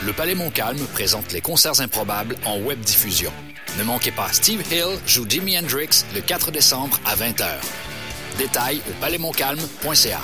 le Palais Montcalm présente les concerts improbables en web diffusion. Ne manquez pas, Steve Hill joue Jimi Hendrix le 4 décembre à 20h. Détails au palaismontcalm.ca.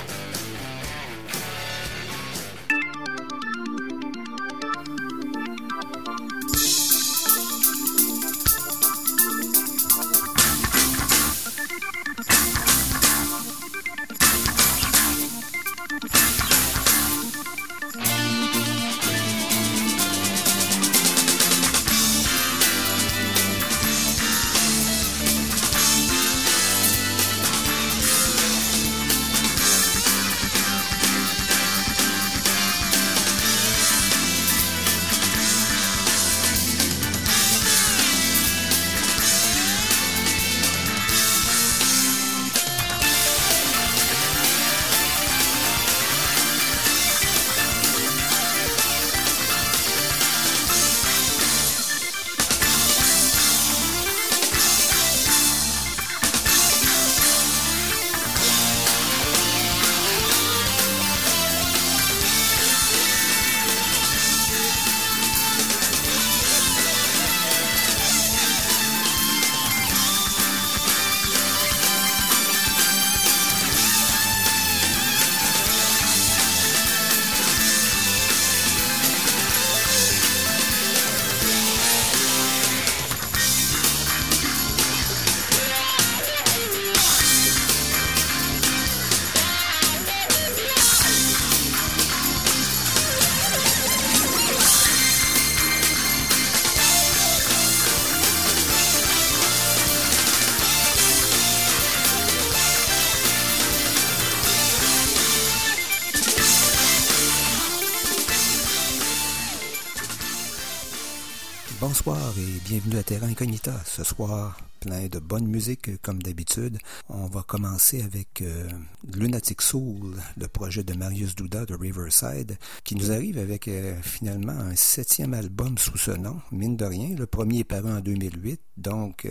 Bonsoir et bienvenue à Terra Incognita. Ce soir, plein de bonne musique comme d'habitude. On va commencer avec Lunatic Soul, le projet de Marius Duda de Riverside, qui nous arrive avec finalement un 7e album sous ce nom, mine de rien. Le premier est paru en 2008, donc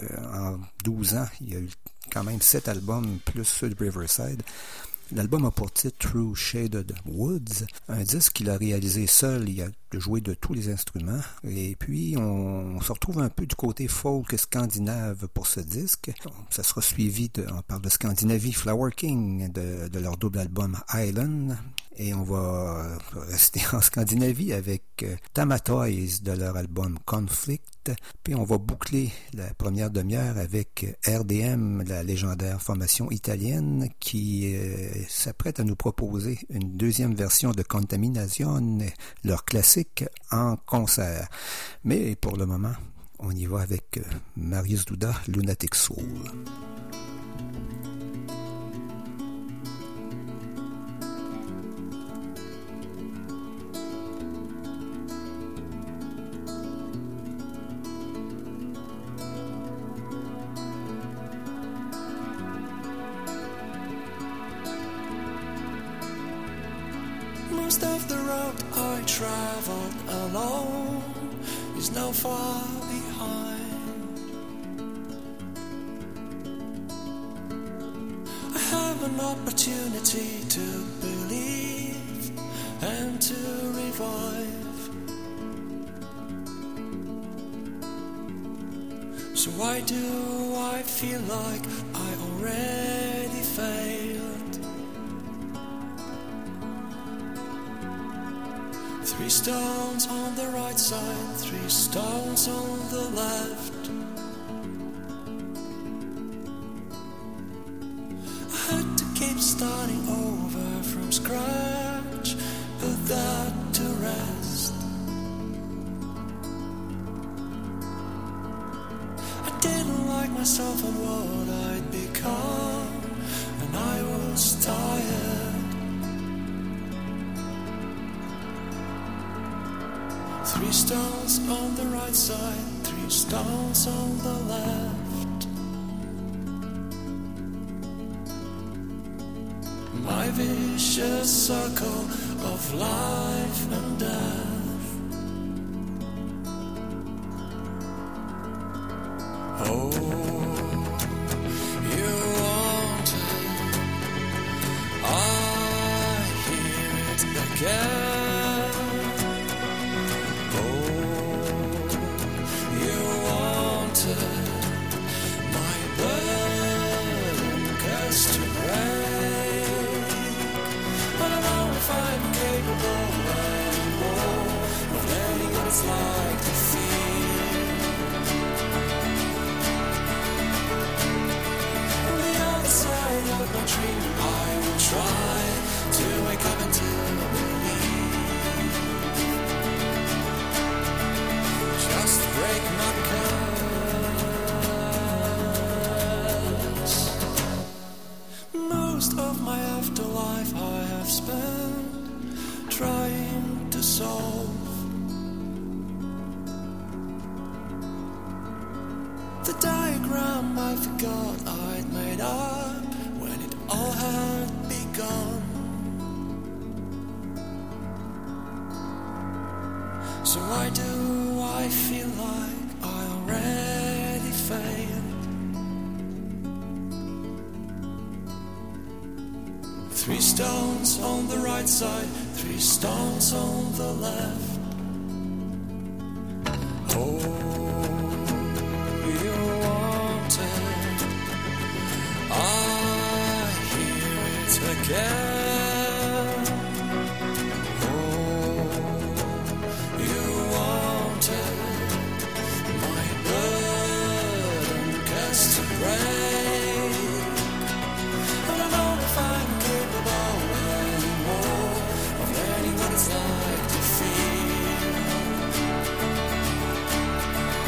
en 12 ans, il y a eu quand même 7 albums plus ceux de Riverside. L'album a pour titre Through Shaded Woods, un disque qu'il a réalisé seul, il a joué de tous les instruments, et puis on se retrouve un peu du côté folk scandinave pour ce disque. Ça sera suivi, on parle de Scandinavie, Flower King, de leur double album Island, et on va rester en Scandinavie avec Tamatoys de leur album Conflict, puis on va boucler la première demi-heure avec RDM, la légendaire formation italienne, qui s'apprête à nous proposer une deuxième version de Contamination, leur classique en concert. Mais pour le moment, on y va avec Marius Duda, Lunatic Soul. Most of the road I traveled alone is now far behind. I have an opportunity to believe and to revive. So why do I feel like I already failed? 3 stones on the right side, 3 stones on the left. I had to keep starting over from scratch, put that to rest. I didn't like myself and what I'd become, and I was tired. 3 stones on the right side, 3 stones on the left. My vicious circle of life and death. Oh, you want it, I hear it again. if I'm capable anymore of learning what it's like to feel. On the other side of my dream, I will try to wake up and to believe. Just break my curse. Most of my afterlife I have spent trying to solve the diagram I forgot I'd made up when it all had begun. So why do I feel like I already failed? 3 stones on the right side, 3 stones on the left. Oh, you want it, I hear it again. Oh, you want it, my burden cast to break. I don't know if I'm capable anymore of learning what it's like to feel.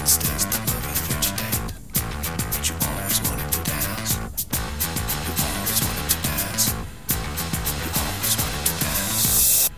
stays the love of you today. But you always wanted to dance. You always wanted to dance. You always wanted to dance.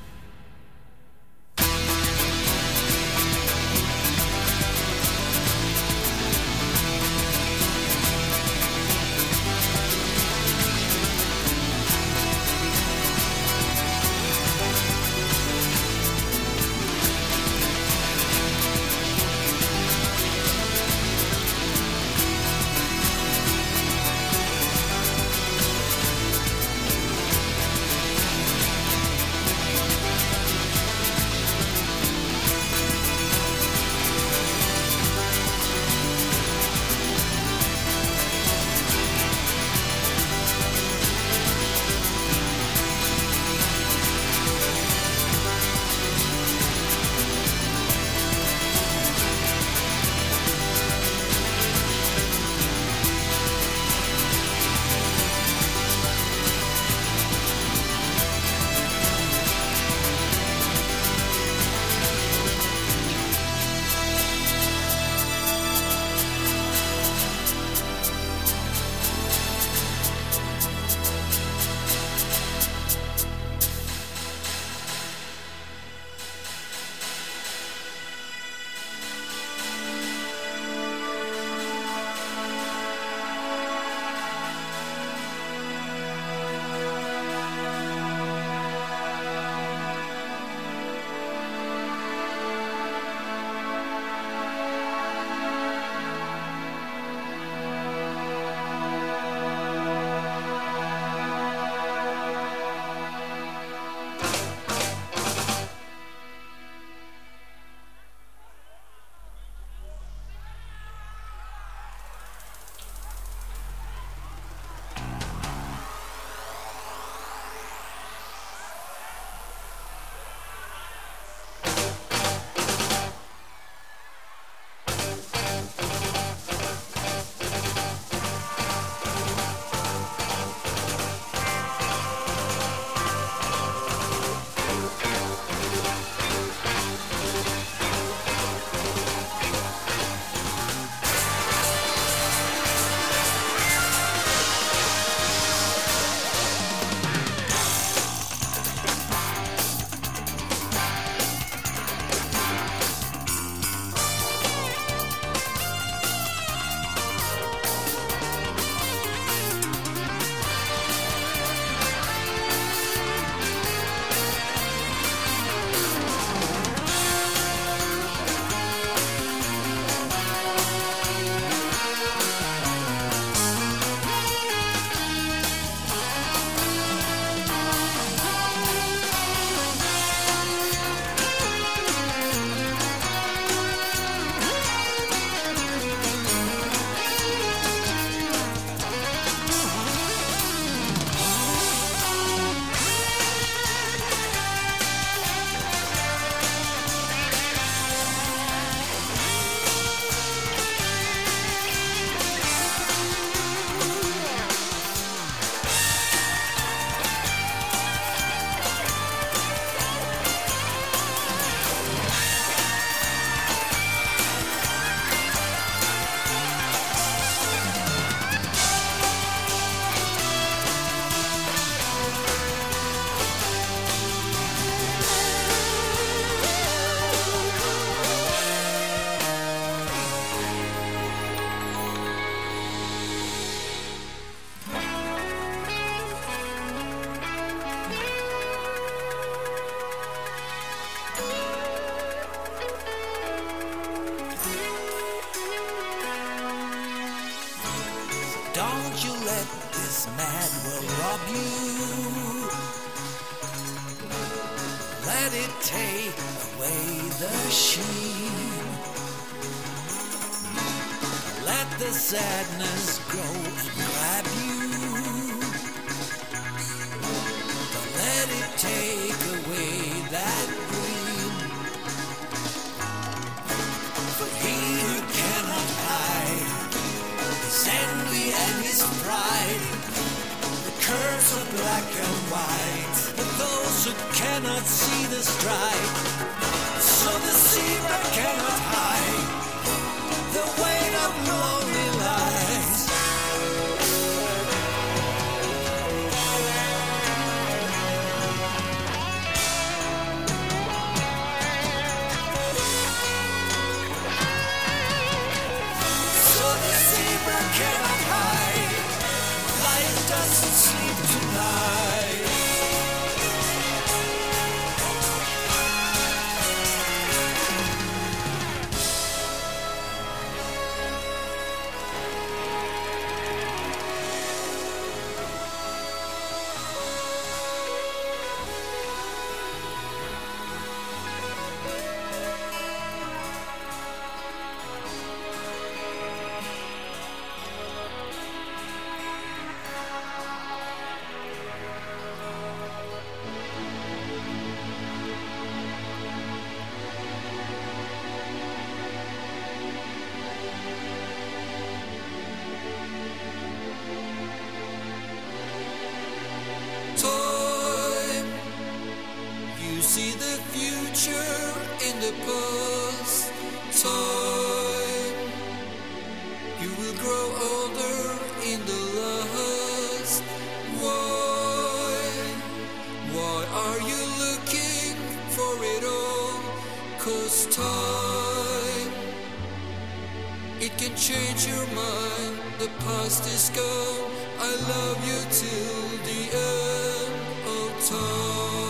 this mad will rob you. Let it take away the sheen. Let the sadness grow and grab you. Don't let it take away that green. For he who cannot hide his envy and his pride, the curves are black and white, but those who cannot see the stripe, so the zebra cannot hide grow older in the last. Why are you looking for it all? 'Cause time, it can change your mind. The past is gone. I love you till the end of time.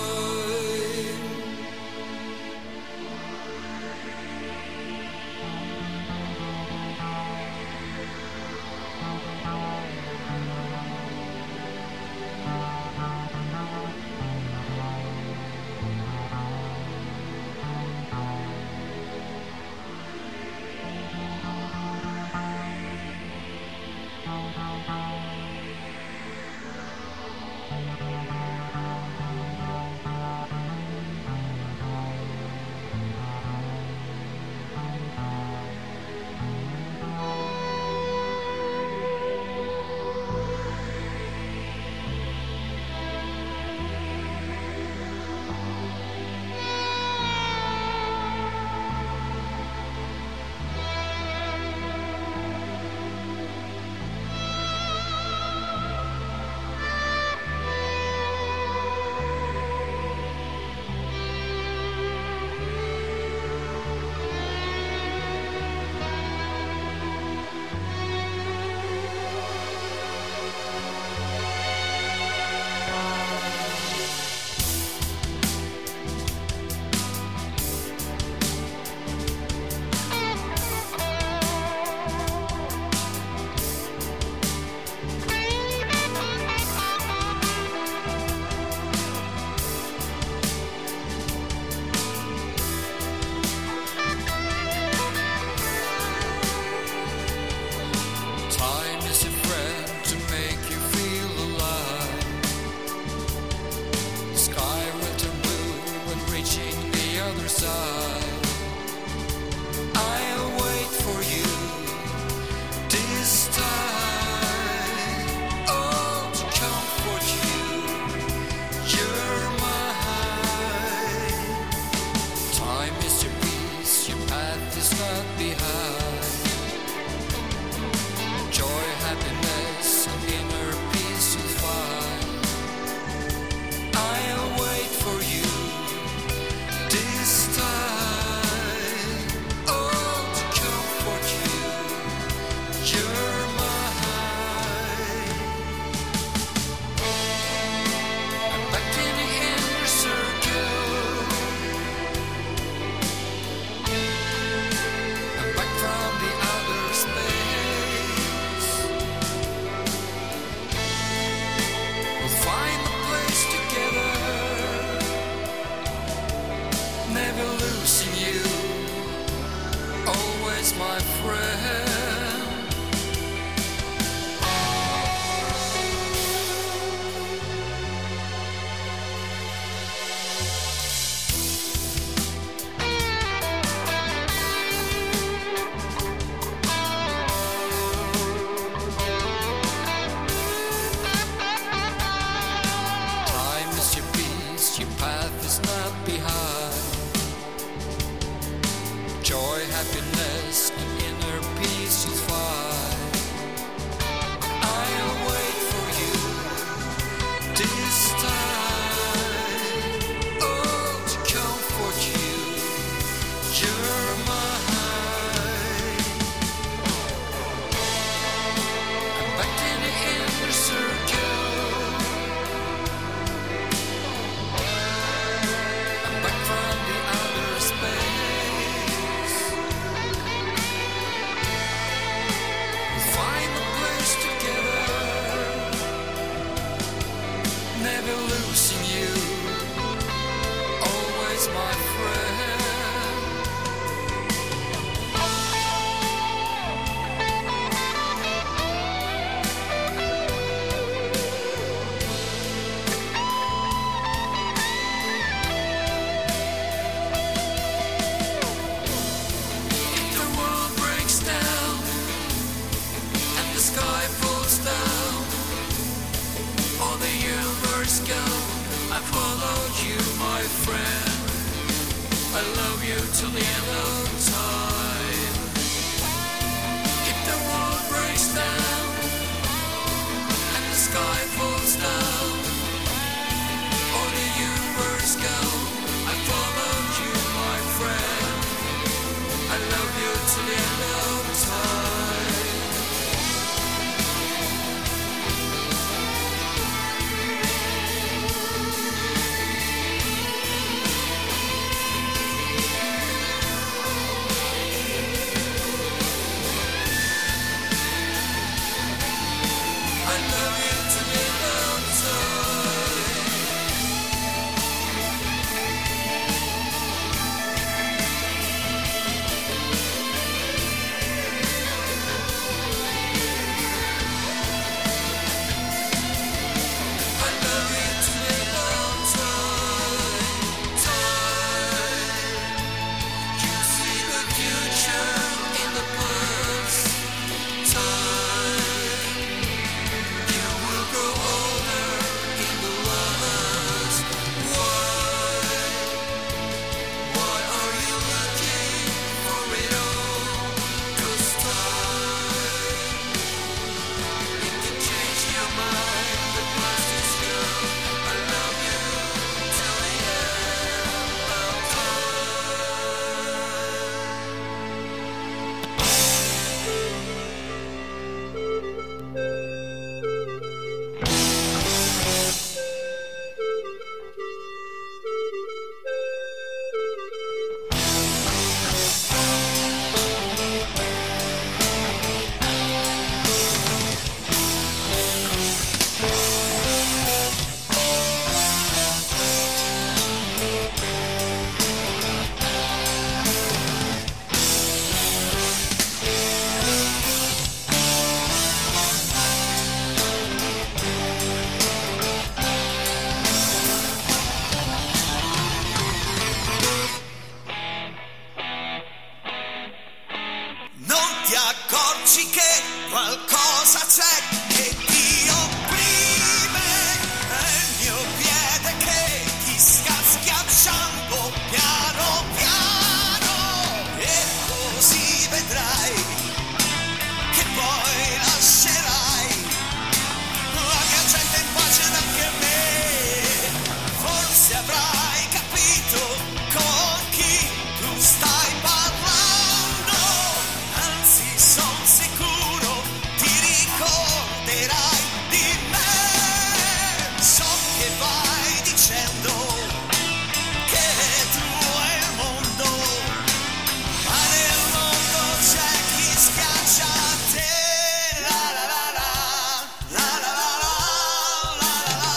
Till the end of time. If the world breaks accorgi che qualcosa c'è che ti opprime, è il mio piede che ti sta schiacciando piano piano, e così vedrai che poi lascerai la mia gente in pace anche me. Forse avrai capito con chi tu stai parlando, anzi son sicuro ti ricorderai di me. So che vai dicendo che tu è il mondo, ma nel mondo c'è chi schiaccia te. La la la la, la la la la, la la la.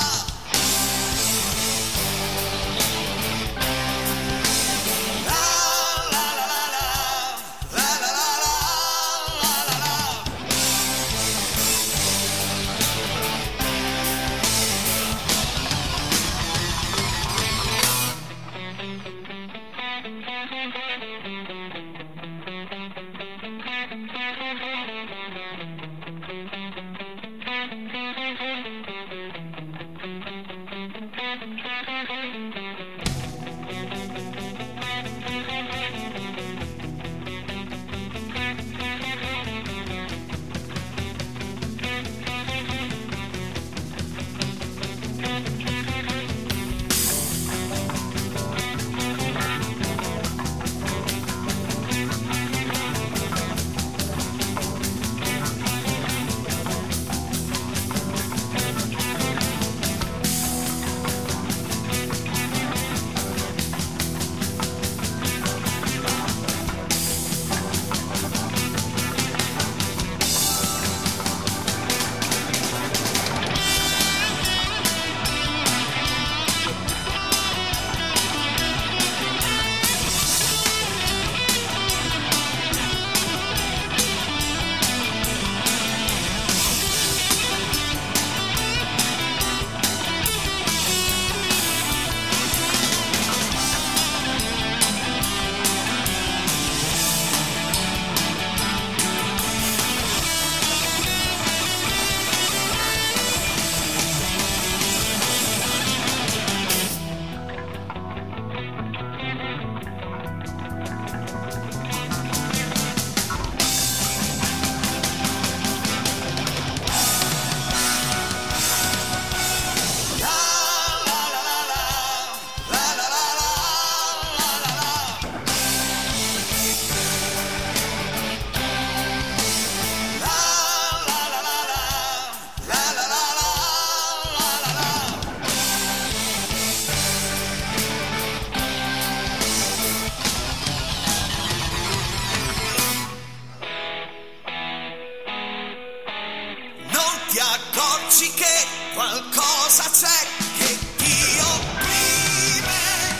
Ti accorgi che qualcosa c'è che ti opprime,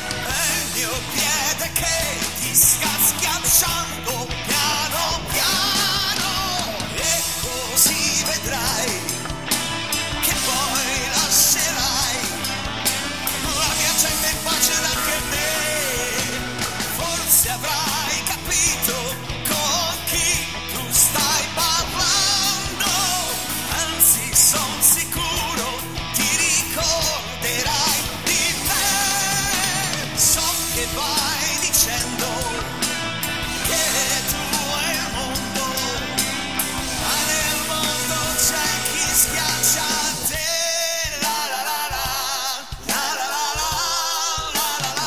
è il mio piede che ti sta schiacciando piano piano, e così vedrai che poi lascerai la mia gente in pace anche me. Forse avrai capito con chi tu stai parlando, anzi son sicuro ti ricorderai di me. So che vai dicendo che tu è il mondo, ma nel mondo c'è chi schiaccia te. La la la la, la la la la, la la la.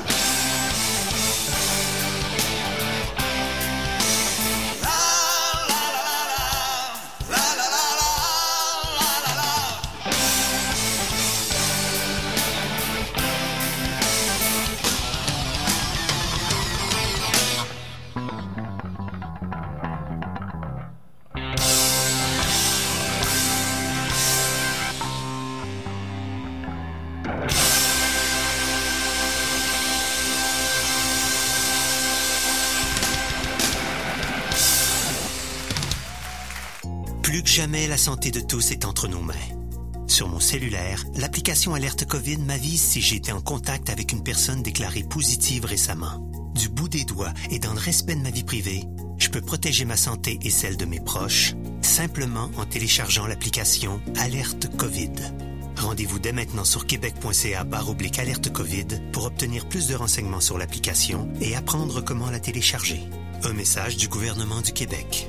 La la la la, la la la la, la la la. Plus que jamais, la santé de tous est entre nos mains. Sur mon cellulaire, l'application Alerte COVID m'avise si j'ai été en contact avec une personne déclarée positive récemment. Du bout des doigts et dans le respect de ma vie privée, je peux protéger ma santé et celle de mes proches simplement en téléchargeant l'application Alerte COVID. Rendez-vous dès maintenant sur québec.ca/alerte COVID pour obtenir plus de renseignements sur l'application et apprendre comment la télécharger. Un message du gouvernement du Québec.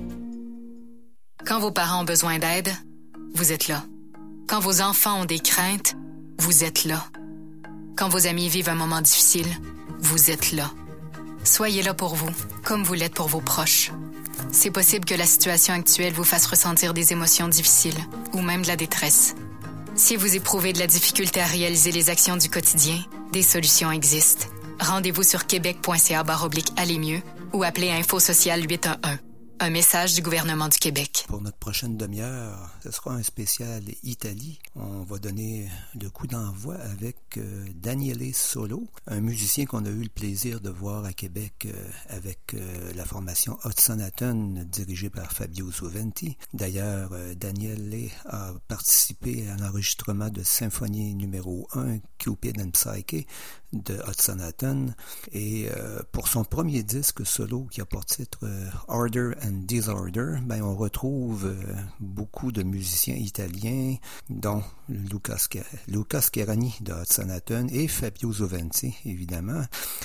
Quand vos parents ont besoin d'aide, vous êtes là. Quand vos enfants ont des craintes, vous êtes là. Quand vos amis vivent un moment difficile, vous êtes là. Soyez là pour vous, comme vous l'êtes pour vos proches. C'est possible que la situation actuelle vous fasse ressentir des émotions difficiles ou même de la détresse. Si vous éprouvez de la difficulté à réaliser les actions du quotidien, des solutions existent. Rendez-vous sur québec.ca/aller mieux ou appelez Info Social 811. Un message du gouvernement du Québec. Pour notre prochaine demi-heure, ce sera un spécial Italie. On va donner le coup d'envoi avec Daniele Solo, un musicien qu'on a eu le plaisir de voir à Québec avec la formation Hot Sonaton dirigée par Fabio Soventi. D'ailleurs, Daniele a participé à l'enregistrement de Symphonie numéro 1, Cupid and Psyche, de Hot Sonaton. Et pour son premier disque solo qui a pour titre Order and Disorder, ben on retrouve beaucoup de musiciens italiens, dont Lucas Cherani de Hot Sonaton et Fabio Soventi, évidemment,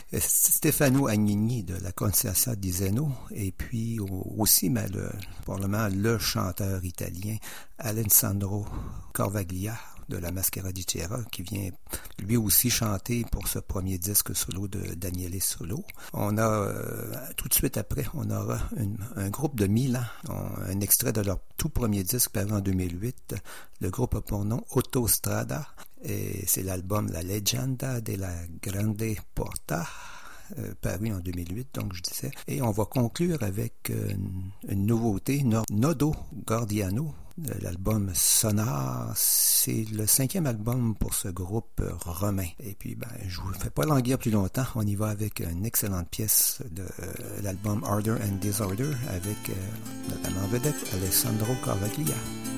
Stefano Agnini de la Concierto di Zeno, et puis aussi probablement le chanteur italien Alessandro Corvaglia de la Maschera di Cera, qui vient lui aussi chanter pour ce premier disque solo de Daniele Solo. On a, tout de suite après, on aura un groupe de Milan, un extrait de leur tout premier disque paru en 2008. Le groupe a pour nom Autostrada, et c'est l'album La Leggenda della Grande Porta, paru en 2008, donc je disais. Et on va conclure avec une nouveauté, Nodo Gordiano, l'album Sonar. C'est le 5e album pour ce groupe romain. Et puis, je vous fais pas languir plus longtemps. On y va avec une excellente pièce de l'album Order and Disorder avec notamment vedette Alessandro Corvaglia.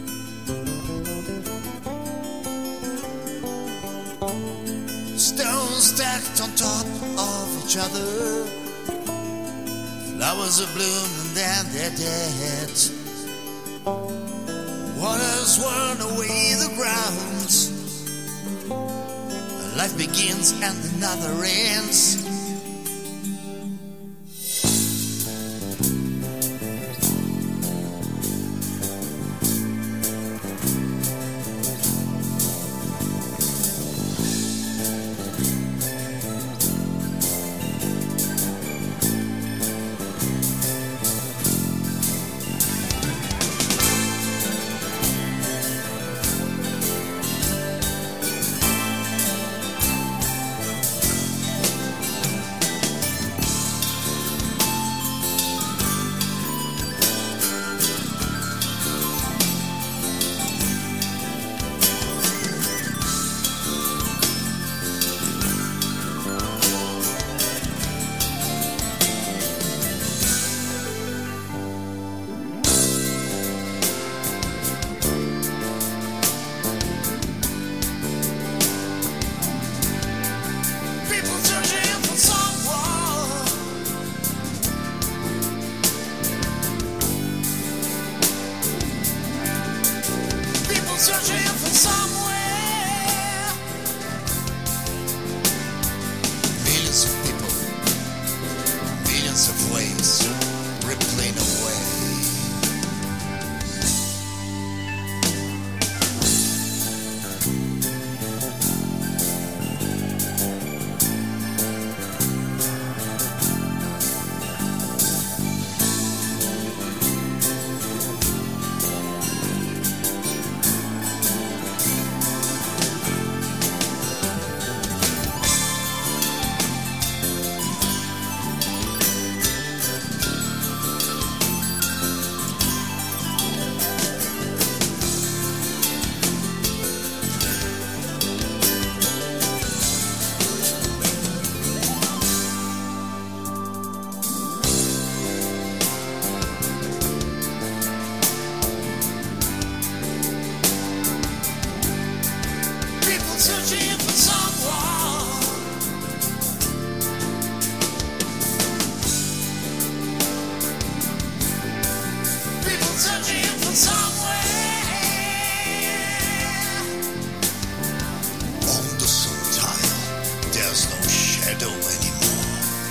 Stones stacked on top of each other. Flowers are blooming and then they're dead. Waters worn away the ground. Life begins and another ends. On the sundial, there's no shadow anymore.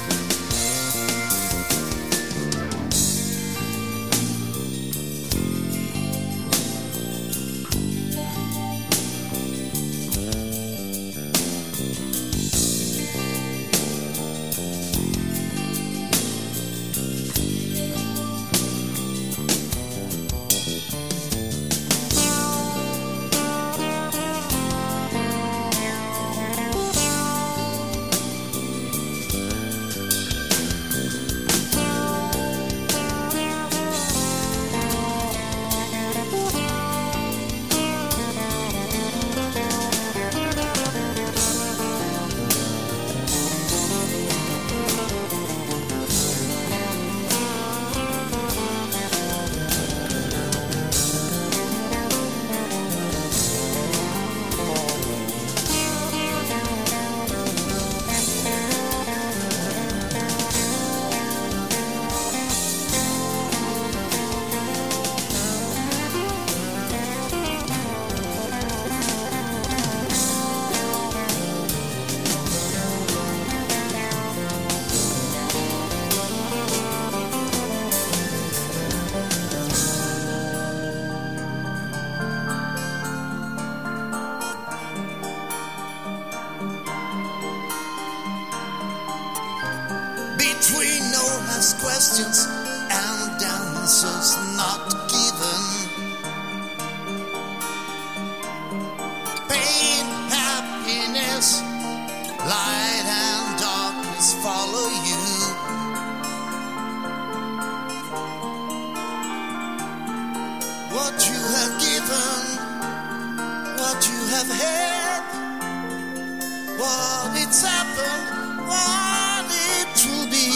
Between no asked questions and answers not given. Pain, happiness, light and darkness follow you. What you have given, what you have had, what it's happened, what it will be.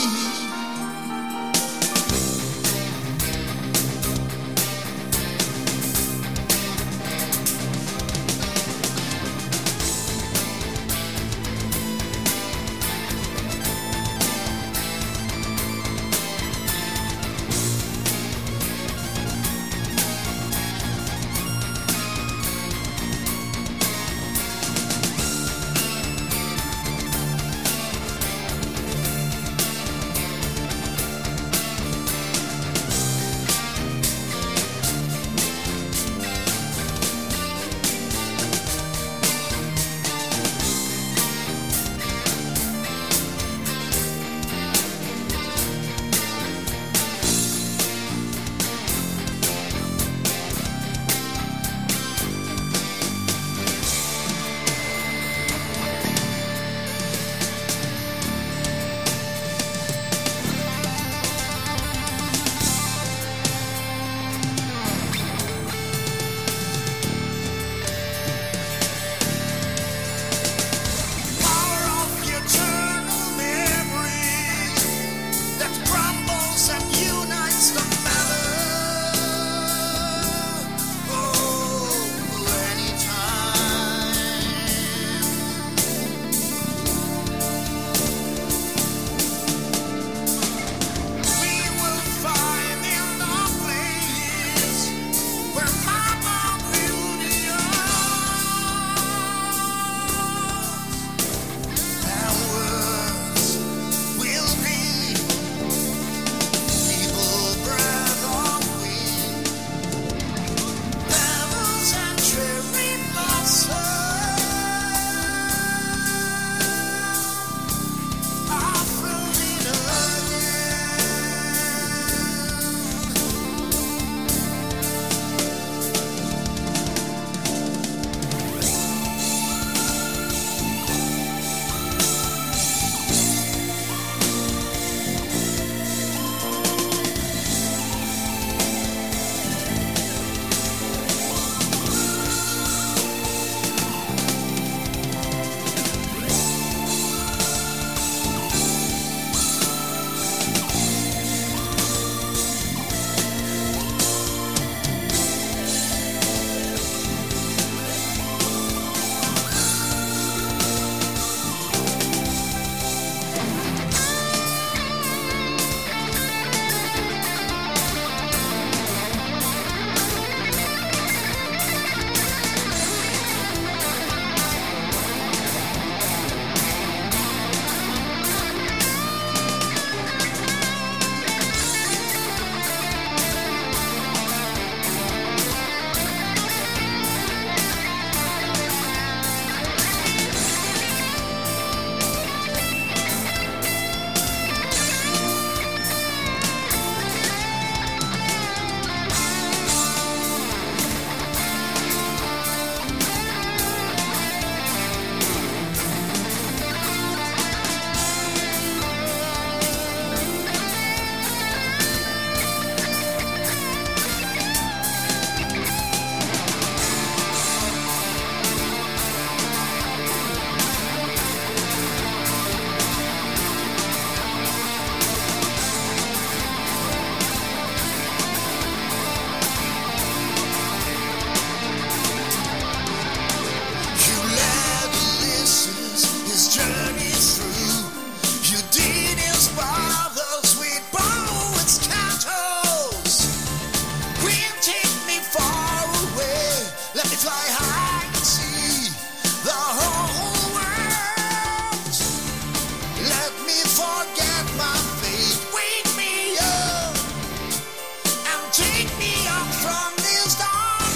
fly high and see the whole world. Let me forget my fate. Wake me up and take me up from this dark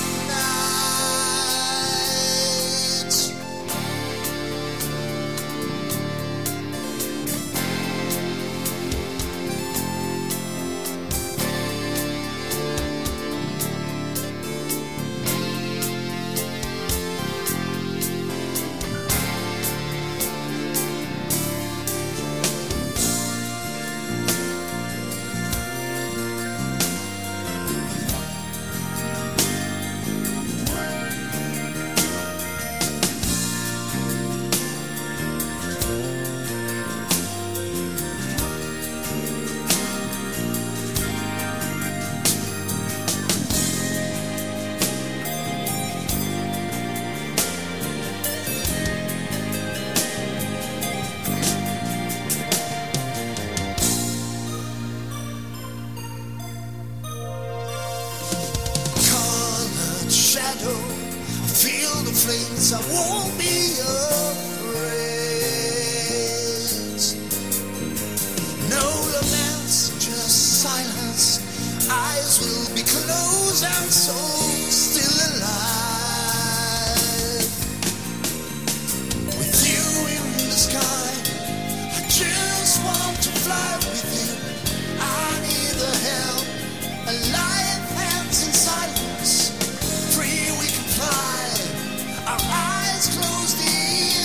night. Colored shadow, feel the flames, I won't be afraid. No romance, just silence. Eyes will be closed and soul still alive. With you in the sky, I just want to fly with you. I need the help, alive hands in silence. Free we can fly, our eyes closed in.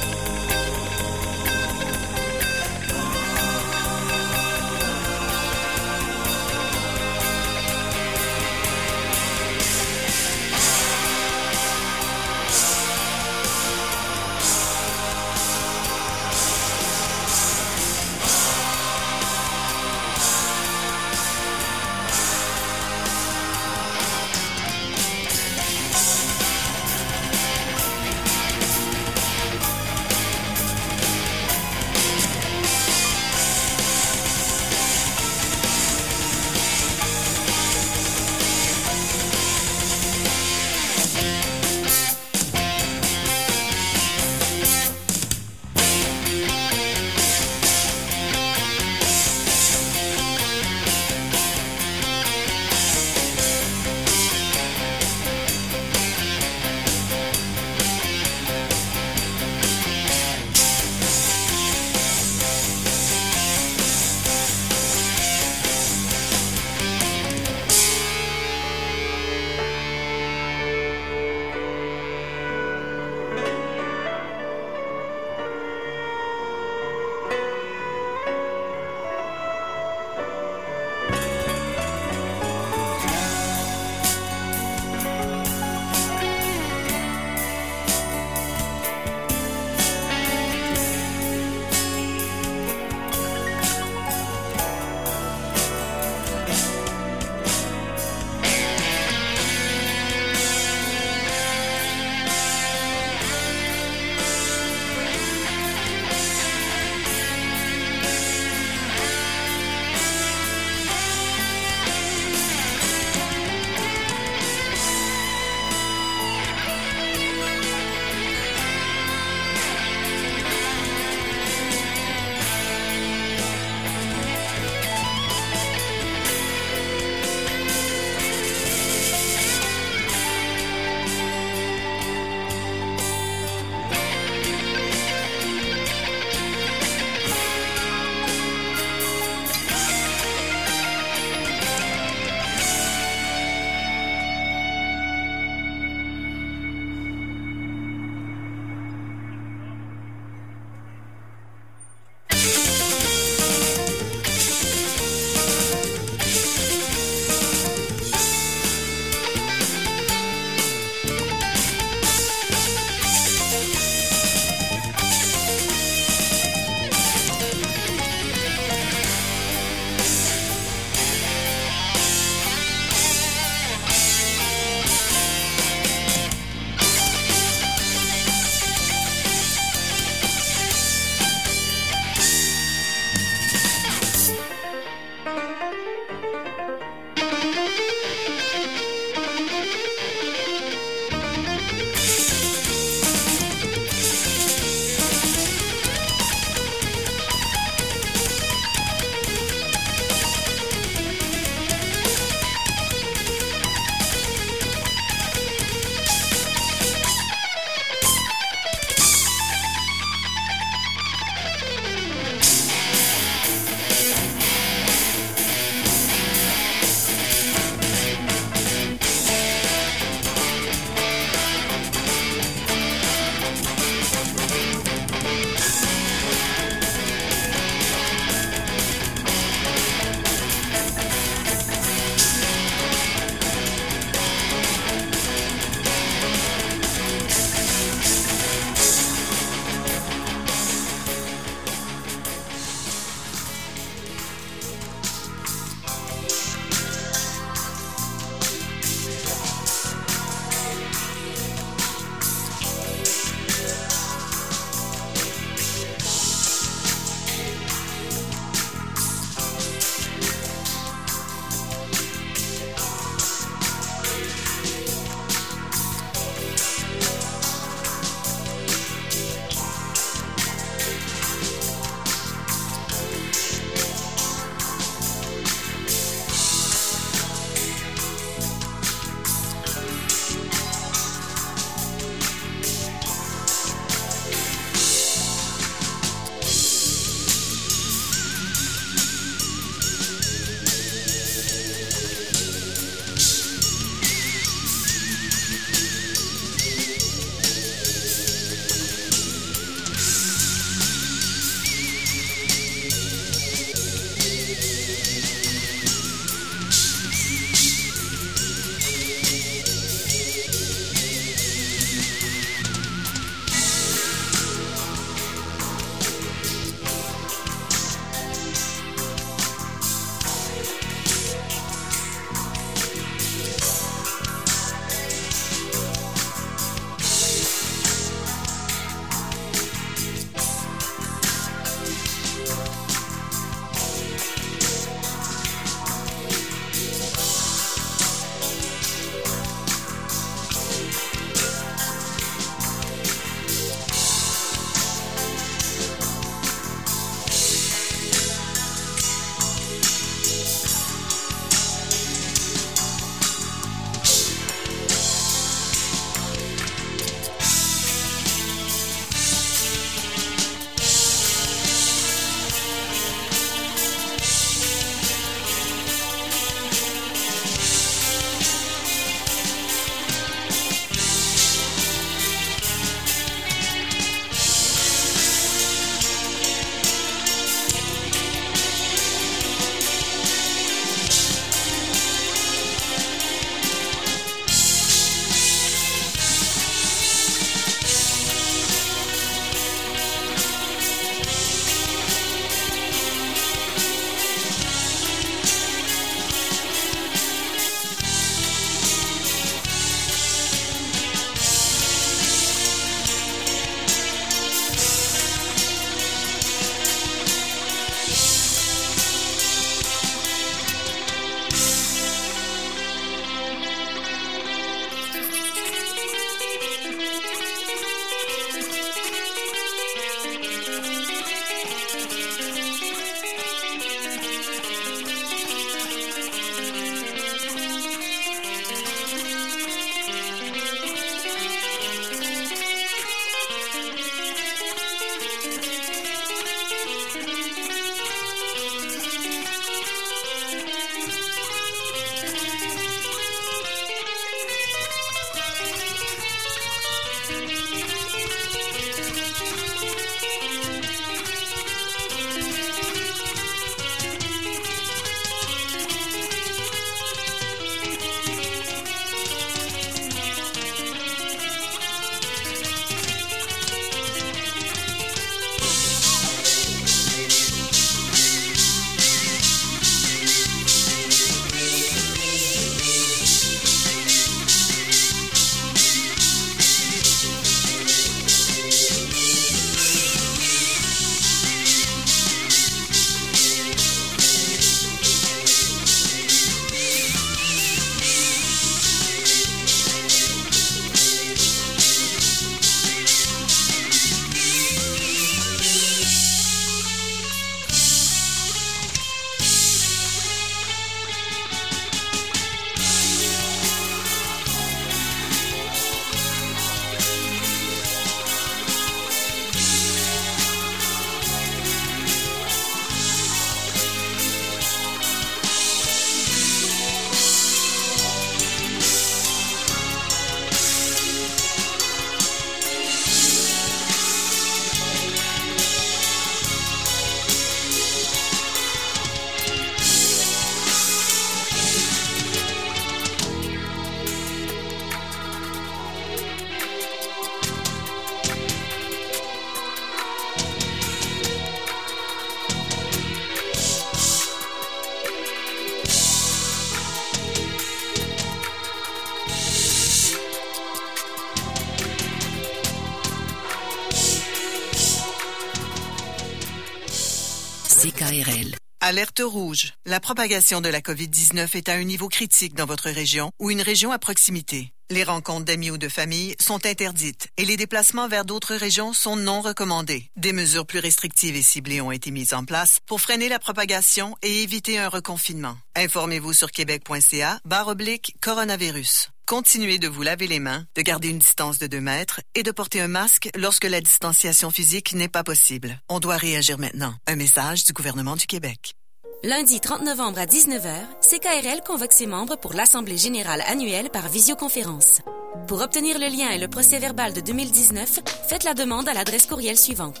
CKRL. Alerte rouge. La propagation de la COVID-19 est à un niveau critique dans votre région ou une région à proximité. Les rencontres d'amis ou de famille sont interdites et les déplacements vers d'autres régions sont non recommandés. Des mesures plus restrictives et ciblées ont été mises en place pour freiner la propagation et éviter un reconfinement. Informez-vous sur québec.ca/coronavirus. Continuez de vous laver les mains, de garder une distance de 2 mètres et de porter un masque lorsque la distanciation physique n'est pas possible. On doit réagir maintenant. Un message du gouvernement du Québec. Lundi 30 novembre à 19h, CKRL convoque ses membres pour l'Assemblée générale annuelle par visioconférence. Pour obtenir le lien et le procès-verbal de 2019, faites la demande à l'adresse courriel suivante.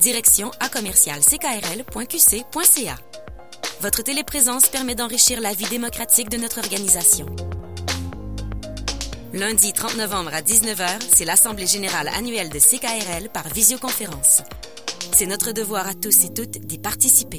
direction@ckrl.qc.ca. Votre téléprésence permet d'enrichir la vie démocratique de notre organisation. Lundi 30 novembre à 19h, c'est l'Assemblée générale annuelle de CKRL par visioconférence. C'est notre devoir à tous et toutes d'y participer.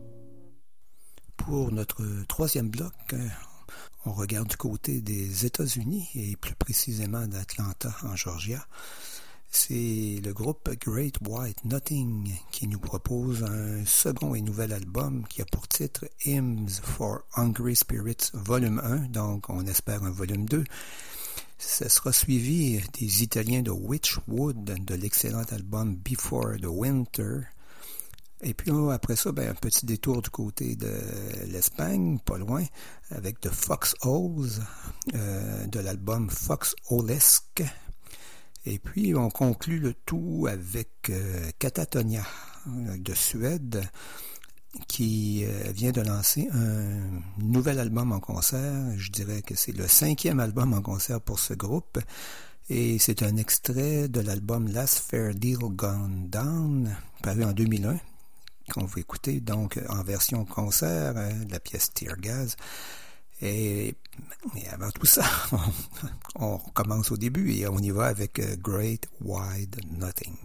Pour notre troisième bloc, on regarde du côté des États-Unis et plus précisément d'Atlanta, en Georgia. C'est le groupe Great White Nothing qui nous propose un second et nouvel album qui a pour titre Hymns for Hungry Spirits Volume 1, donc on espère un volume 2. Ce sera suivi des Italiens de Witchwood, de l'excellent album Before the Winter. Et puis après ça, un petit détour du côté de l'Espagne, pas loin, avec The Foxholes, de l'album Foxholesque. Et puis on conclut le tout avec Katatonia de Suède, qui vient de lancer un nouvel album en concert. Je dirais que c'est le 5e album en concert pour ce groupe. Et c'est un extrait de l'album Last Fair Deal Gone Down, paru en 2001, qu'on va écouter donc en version concert, la pièce Tear Gas. Et avant tout ça, on commence au début et on y va avec Great Wide Nothing.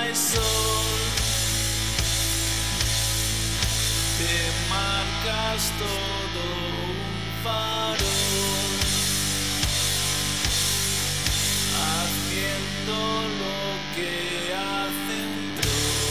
hay sol, te marcas todo un farol, haciendo lo que hacen trolls.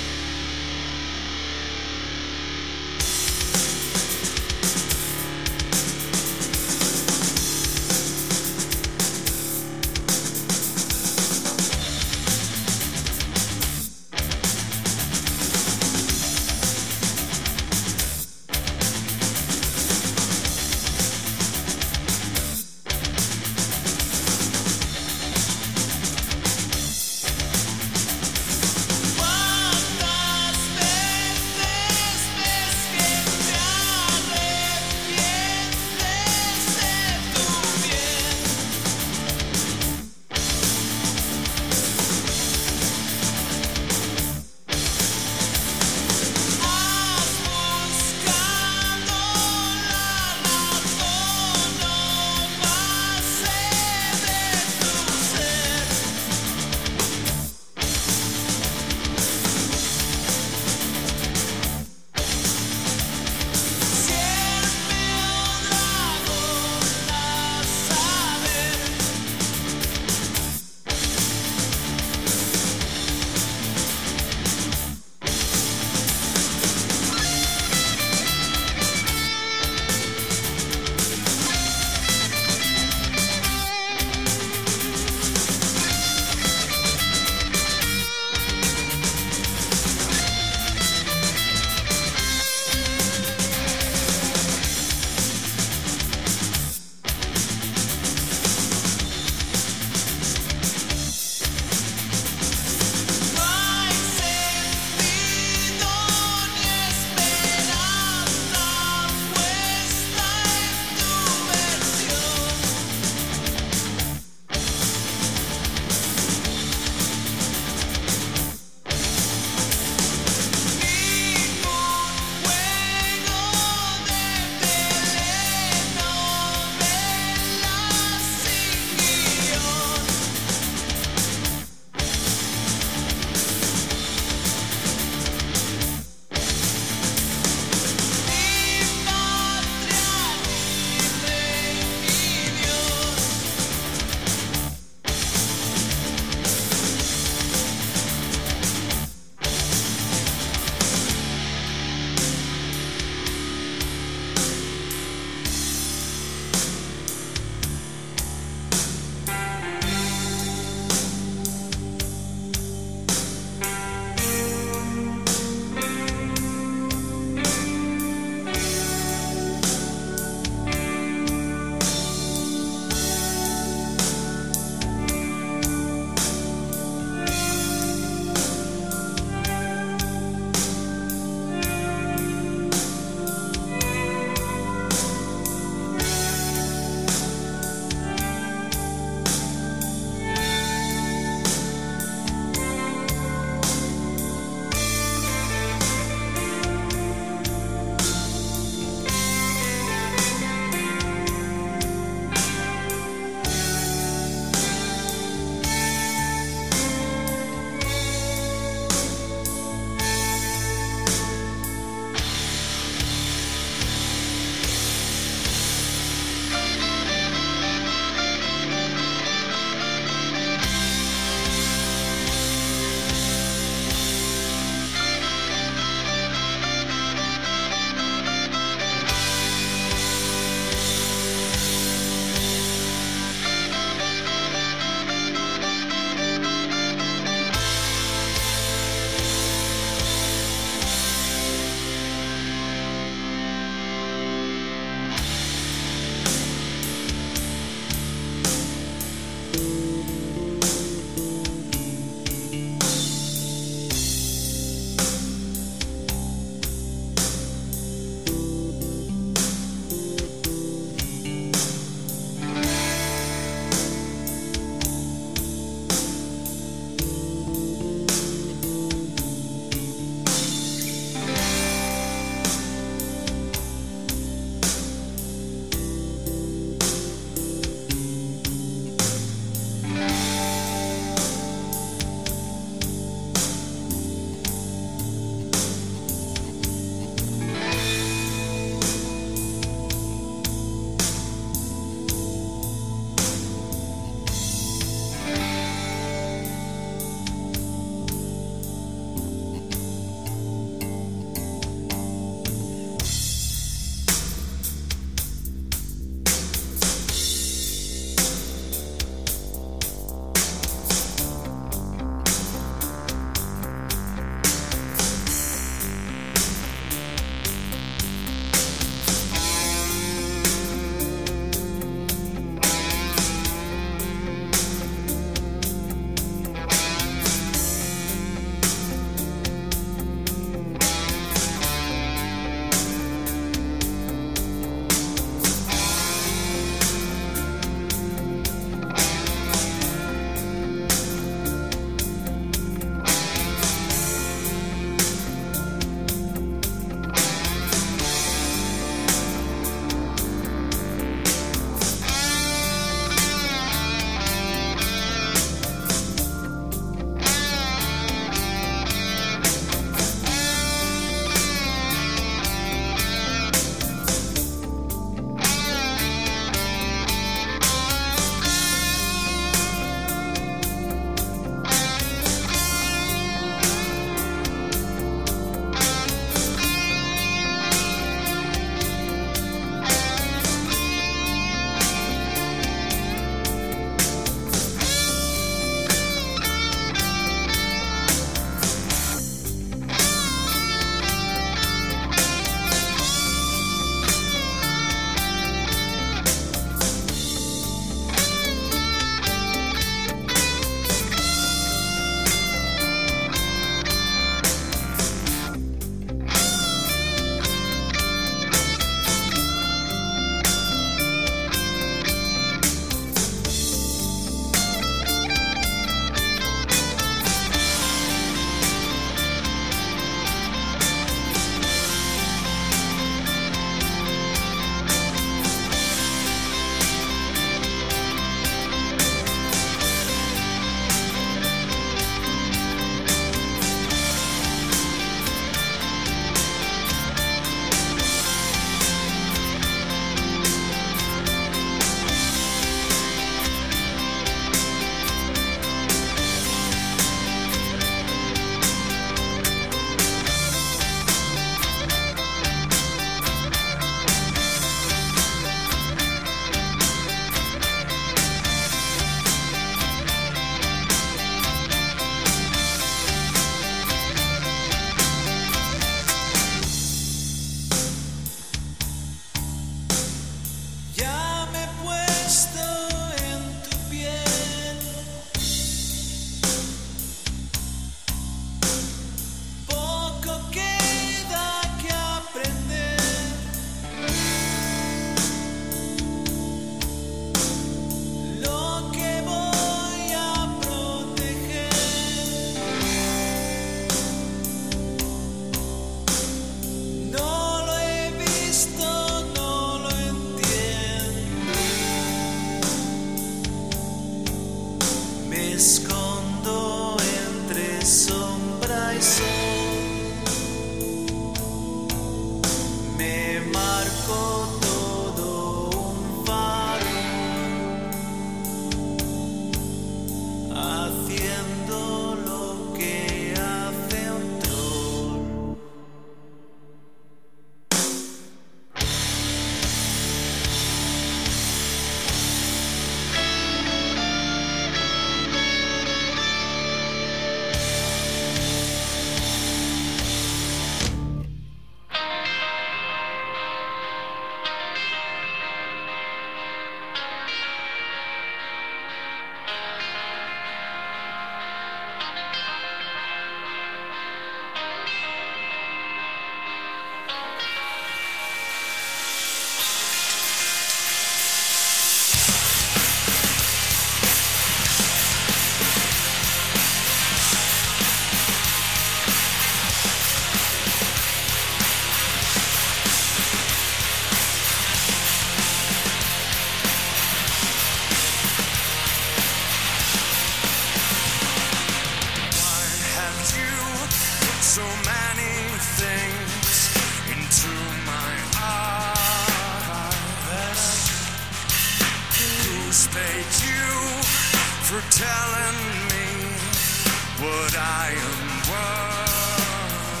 you for telling me what I am worth.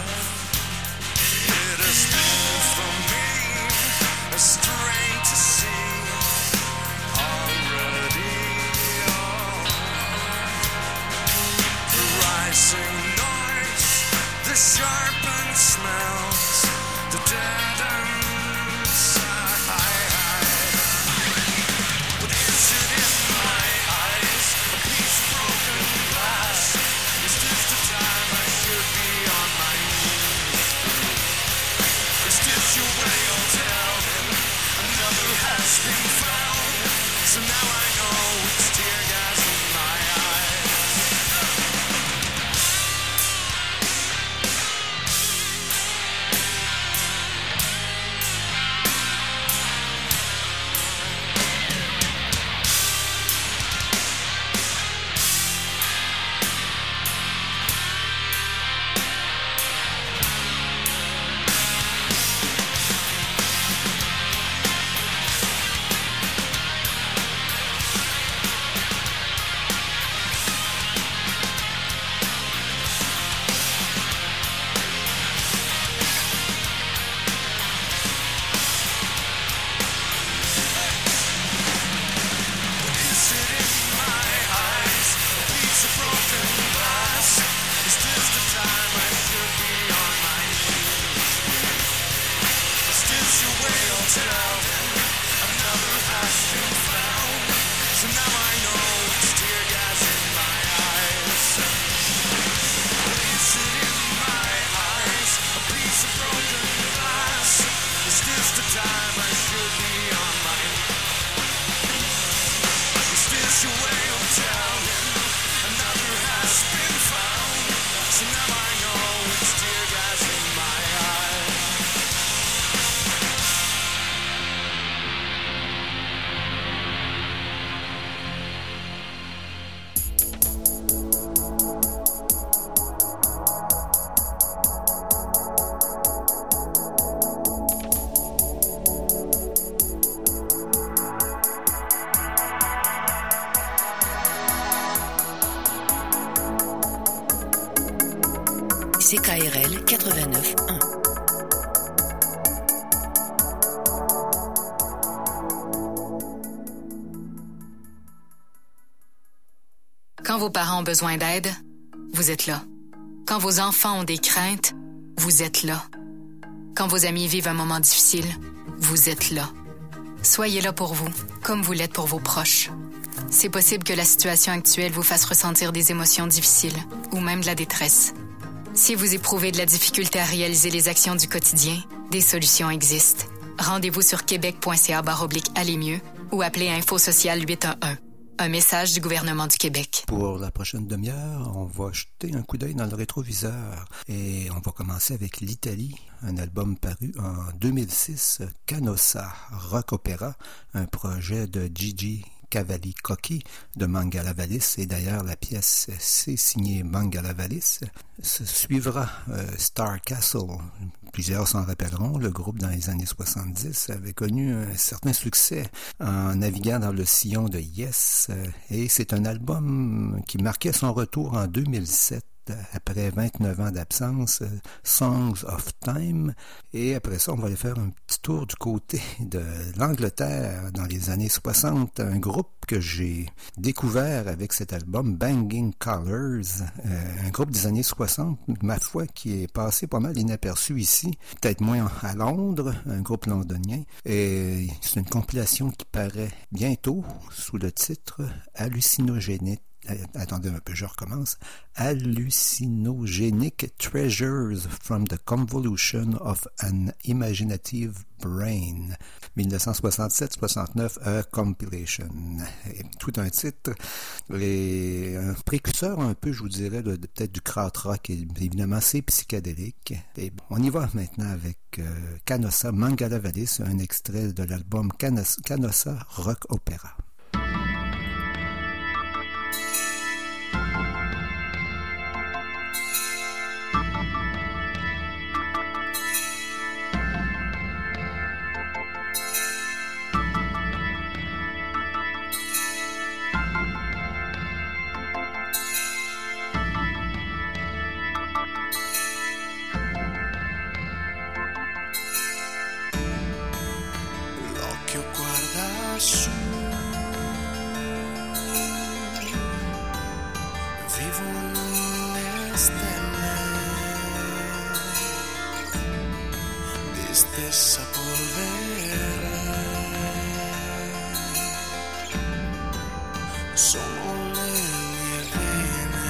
It has been for me a strain to see already. The rising noise, the sharpened smells, the dead inside. What is it in my eyes? A piece of broken glass. Is this the time I should be on my knees? Is this your way of telling another has been found? So now I know it's tear gas in my eyes. CKRL 89.1. Quand vos parents ont besoin d'aide, vous êtes là. Quand vos enfants ont des craintes, vous êtes là. Quand vos amis vivent un moment difficile, vous êtes là. Soyez là pour vous, comme vous l'êtes pour vos proches. C'est possible que la situation actuelle vous fasse ressentir des émotions difficiles ou même de la détresse. Si vous éprouvez de la difficulté à réaliser les actions du quotidien, des solutions existent. Rendez-vous sur québec.ca/aller mieux ou appelez Info Social 811. Un message du gouvernement du Québec. Pour la prochaine demi-heure, on va jeter un coup d'œil dans le rétroviseur et on va commencer avec l'Italie, un album paru en 2006, Canossa, rock opéra, un projet de Gigi Cavalli-Cocchi de Mangalavalice, et d'ailleurs la pièce c'est signée Mangalavalice. Se suivra Star Castle. Plusieurs s'en rappelleront, le groupe dans les années 70 avait connu un certain succès en naviguant dans le sillon de Yes, et c'est un album qui marquait son retour en 2007. Après 29 ans d'absence, Songs of Time. Et après ça, on va aller faire un petit tour du côté de l'Angleterre dans les années 60. Un groupe que j'ai découvert avec cet album, Banging Colours. Un groupe des années 60, ma foi, qui est passé pas mal inaperçu ici. Peut-être moins à Londres, un groupe londonien. Et c'est une compilation qui paraît bientôt sous le titre Hallucinogénique. Attendez un peu, je recommence. Hallucinogenic Treasures from the Convolution of an Imaginative Brain. 1967-69, A Compilation. Et tout un titre. Et un précurseur un peu, je vous dirais, peut-être du krautrock. Et évidemment, c'est psychédélique. Et bon, on y va maintenant avec Canossa, Mangalavalice, un extrait de l'album Canossa Rock Opera. sono le mie vene,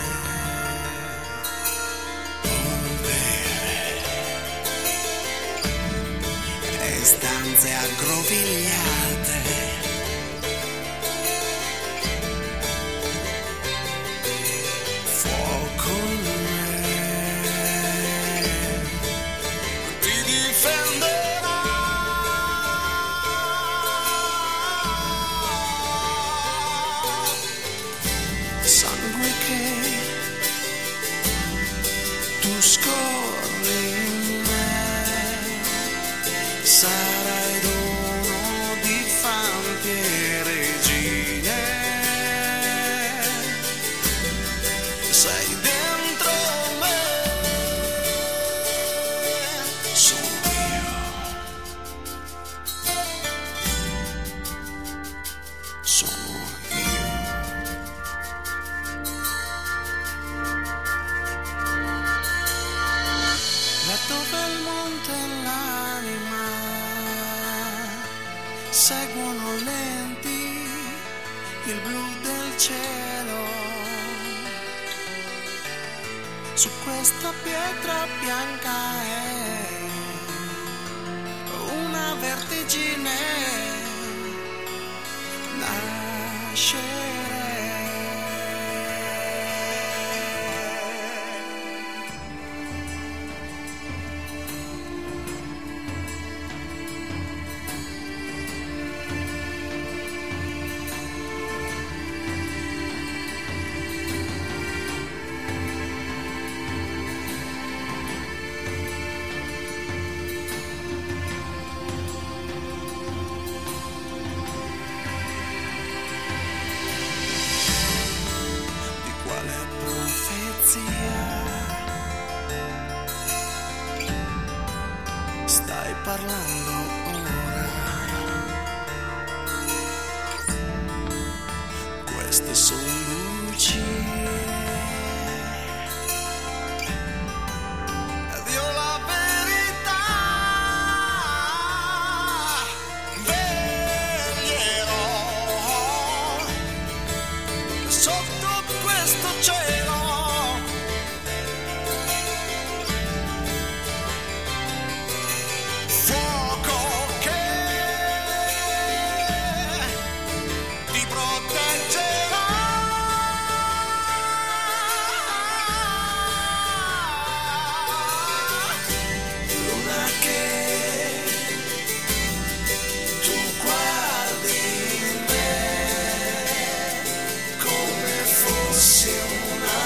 polvere e stanze aggrovigliate, fuoco in me ti difenderà, sangue che tu scorri in me, sarai dono di fanti e regine, sei dentro me, sono io, sono io. Laddove il monte e l'anima seguono lenti il blu del cielo, su questa pietra bianca è una vertigine nascere. Di quale profezia stai parlando ora? Queste sono luci ed io la verità veglierò sotto questo cielo, fuoco che ti proteggerà, luna che tu guardi in me come fossi una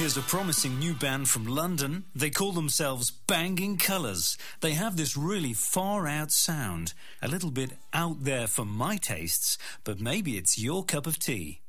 Here's a promising new band from London. They call themselves Banging Colours. They have this really far-out sound, a little bit out there for my tastes, but maybe it's your cup of tea.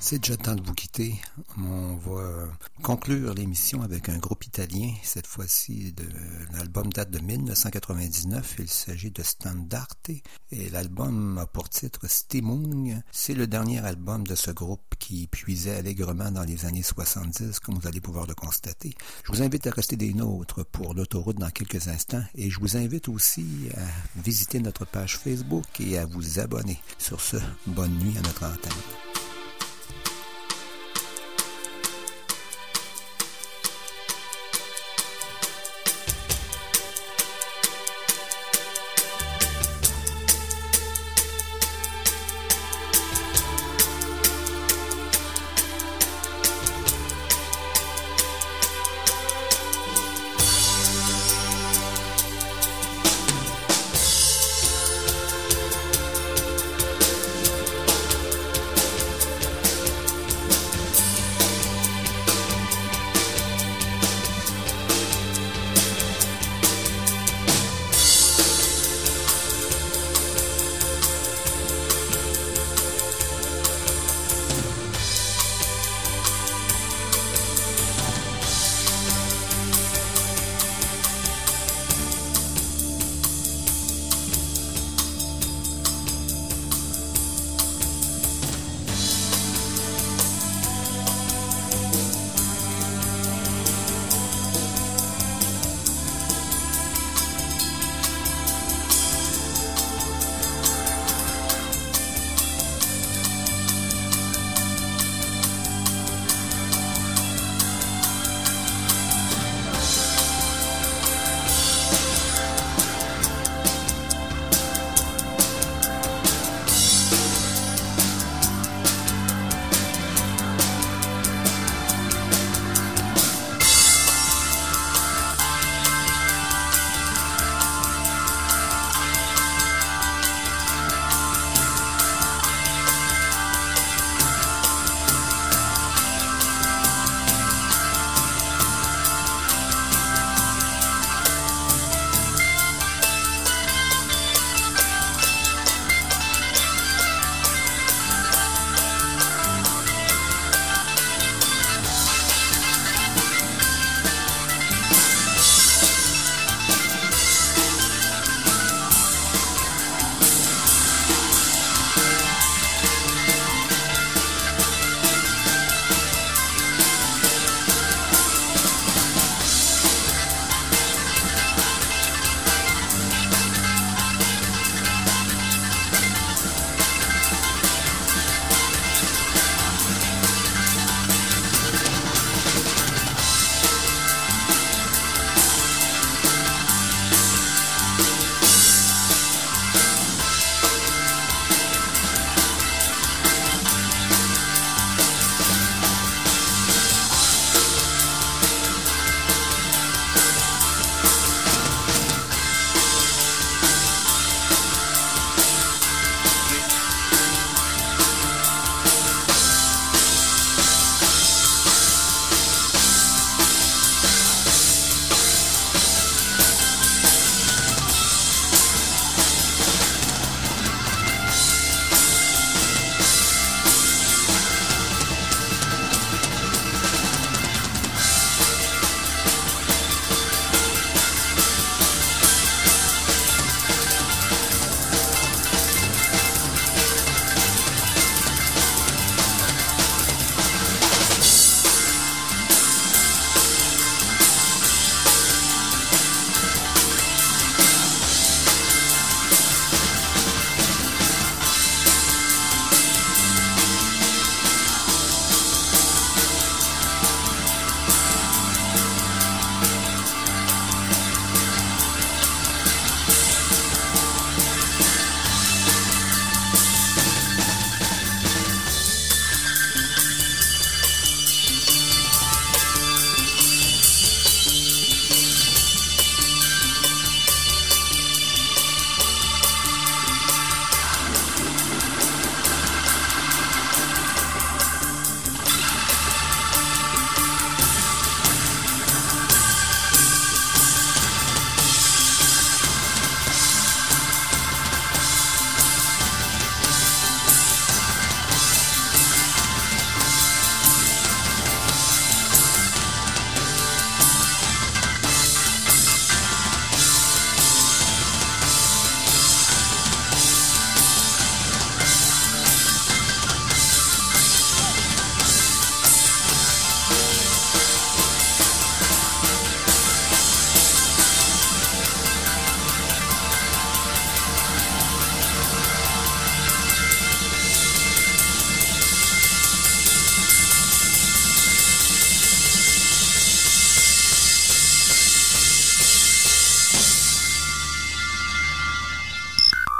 C'est déjà le temps de vous quitter. On va conclure l'émission avec un groupe italien. Cette fois-ci, l'album date de 1999. Il s'agit de Standarte et l'album a pour titre Stimmung. C'est le dernier album de ce groupe qui puisait allègrement dans les années 70, comme vous allez pouvoir le constater. Je vous invite à rester des nôtres pour l'autoroute dans quelques instants et je vous invite aussi à visiter notre page Facebook et à vous abonner. Sur ce, bonne nuit à notre antenne.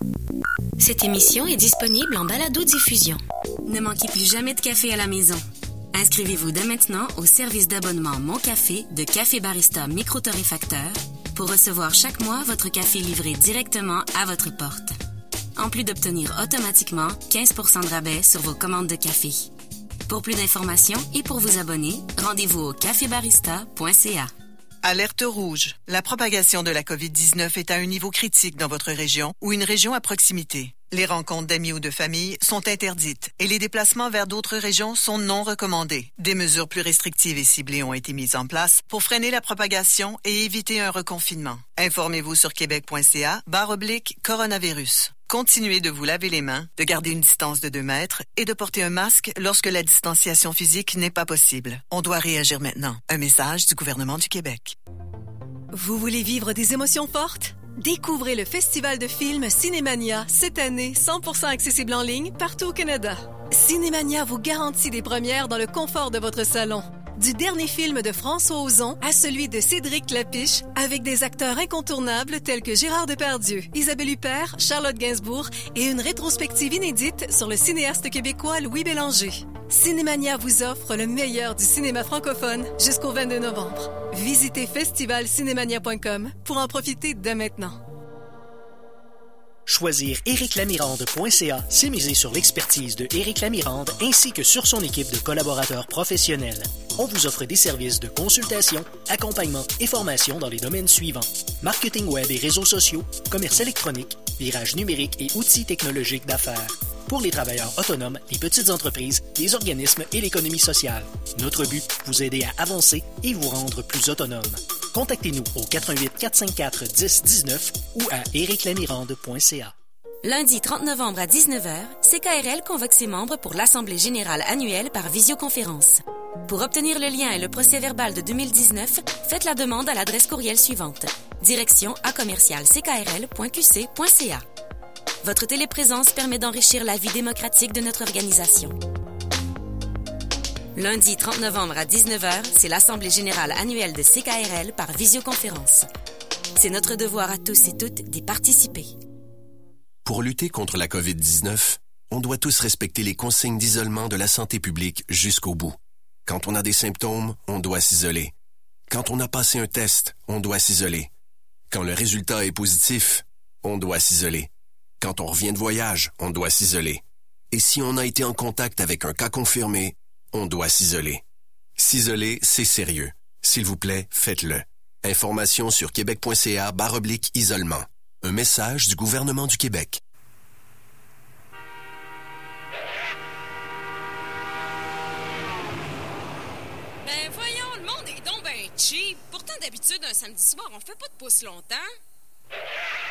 Cette émission est disponible en balado-diffusion. Ne manquez plus jamais de café à la maison. Inscrivez-vous dès maintenant au service d'abonnement Mon Café de Café Barista Micro-Torréfacteur pour recevoir chaque mois votre café livré directement à votre porte. En plus d'obtenir automatiquement 15% de rabais sur vos commandes de café. Pour plus d'informations et pour vous abonner, rendez-vous au cafébarista.ca. Alerte rouge. La propagation de la COVID-19 est à un niveau critique dans votre région ou une région à proximité. Les rencontres d'amis ou de famille sont interdites et les déplacements vers d'autres régions sont non recommandés. Des mesures plus restrictives et ciblées ont été mises en place pour freiner la propagation et éviter un reconfinement. Informez-vous sur québec.ca/coronavirus. Continuez de vous laver les mains, de garder une distance de 2 mètres et de porter un masque lorsque la distanciation physique n'est pas possible. On doit réagir maintenant. Un message du gouvernement du Québec. Vous voulez vivre des émotions fortes? Découvrez le Festival de films Cinémania cette année, 100% accessible en ligne partout au Canada. Cinémania vous garantit des premières dans le confort de votre salon. Du dernier film de François Ozon à celui de Cédric Lapiche, avec des acteurs incontournables tels que Gérard Depardieu, Isabelle Huppert, Charlotte Gainsbourg et une rétrospective inédite sur le cinéaste québécois Louis Bélanger. Cinémania vous offre le meilleur du cinéma francophone jusqu'au 22 novembre. Visitez festivalcinemania.com pour en profiter dès maintenant. Choisir ériclamirande.ca, c'est miser sur l'expertise de Éric Lamirande ainsi que sur son équipe de collaborateurs professionnels. On vous offre des services de consultation, accompagnement et formation dans les domaines suivants: marketing web et réseaux sociaux, commerce électronique, virage numérique et outils technologiques d'affaires. Pour les travailleurs autonomes, les petites entreprises, les organismes et l'économie sociale. Notre but, vous aider à avancer et vous rendre plus autonome. Contactez-nous au 88 454 1019 ou à ériclamirande.ca. Lundi 30 novembre à 19h, CKRL convoque ses membres pour l'Assemblée générale annuelle par visioconférence. Pour obtenir le lien et le procès-verbal de 2019, faites la demande à l'adresse courriel suivante: direction@ckrl.qc.ca. Votre téléprésence permet d'enrichir la vie démocratique de notre organisation. Lundi 30 novembre à 19h, c'est l'Assemblée générale annuelle de CKRL par visioconférence. C'est notre devoir à tous et toutes d'y participer. Pour lutter contre la COVID-19, on doit tous respecter les consignes d'isolement de la santé publique jusqu'au bout. Quand on a des symptômes, on doit s'isoler. Quand on a passé un test, on doit s'isoler. Quand le résultat est positif, on doit s'isoler. Quand on revient de voyage, on doit s'isoler. Et si on a été en contact avec un cas confirmé, on doit s'isoler. S'isoler, c'est sérieux. S'il vous plaît, faites-le. Information sur québec.ca/isolement. Un message du gouvernement du Québec. Ben voyons, le monde est donc ben cheap. Pourtant, d'habitude, un samedi soir, on fait pas de pouce longtemps.